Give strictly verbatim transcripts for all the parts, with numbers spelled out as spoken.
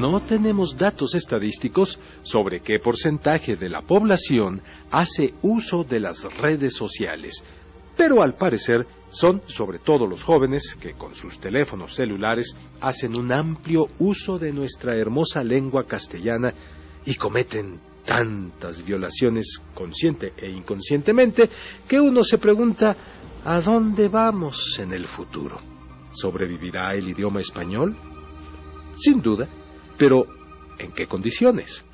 no tenemos datos estadísticos sobre qué porcentaje de la población hace uso de las redes sociales, pero al parecer son sobre todo los jóvenes que con sus teléfonos celulares hacen un amplio uso de nuestra hermosa lengua castellana y cometen tantas violaciones consciente e inconscientemente que uno se pregunta ¿a dónde vamos en el futuro? ¿Sobrevivirá el idioma español? Sin duda, pero ¿en qué condiciones?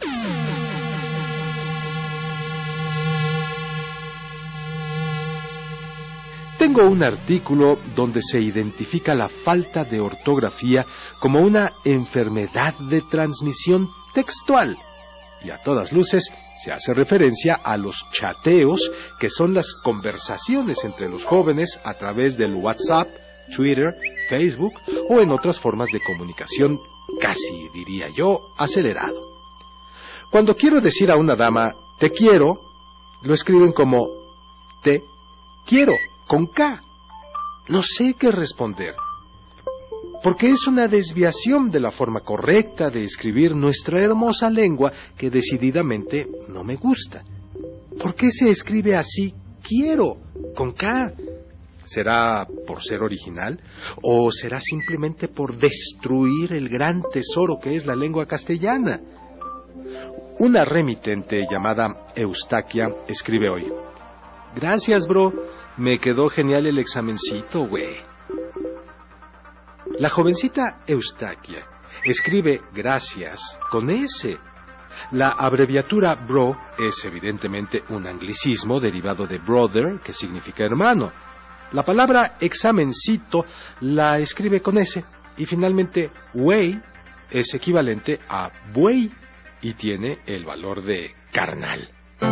Tengo un artículo donde se identifica la falta de ortografía como una enfermedad de transmisión textual. Y a todas luces se hace referencia a los chateos, que son las conversaciones entre los jóvenes a través del WhatsApp, Twitter, Facebook o en otras formas de comunicación, casi diría yo, acelerado. Cuando quiero decir a una dama, te quiero, lo escriben como te quiero, con K. No sé qué responder, porque es una desviación de la forma correcta de escribir nuestra hermosa lengua que decididamente no me gusta. ¿Por qué se escribe así, quiero, con K? ¿Será por ser original? ¿O será simplemente por destruir el gran tesoro que es la lengua castellana? Una remitente llamada Eustaquia escribe hoy: gracias, bro, me quedó genial el examencito, güey. La jovencita Eustaquia escribe gracias con S. La abreviatura bro es evidentemente un anglicismo derivado de brother, que significa hermano. La palabra examencito la escribe con S, y finalmente güey es equivalente a buey y tiene el valor de carnal.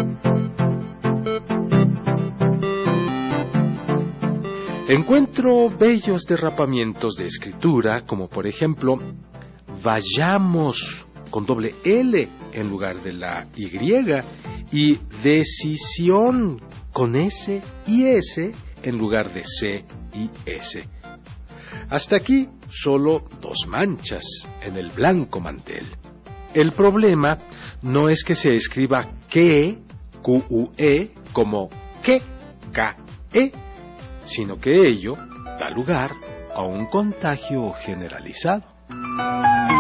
Encuentro bellos derrapamientos de escritura, como por ejemplo, vayamos con doble L en lugar de la Y, y decisión con S y S en lugar de C y S. Hasta aquí solo dos manchas en el blanco mantel. El problema no es que se escriba que, Q U E, como que, K E, sino que ello da lugar a un contagio generalizado.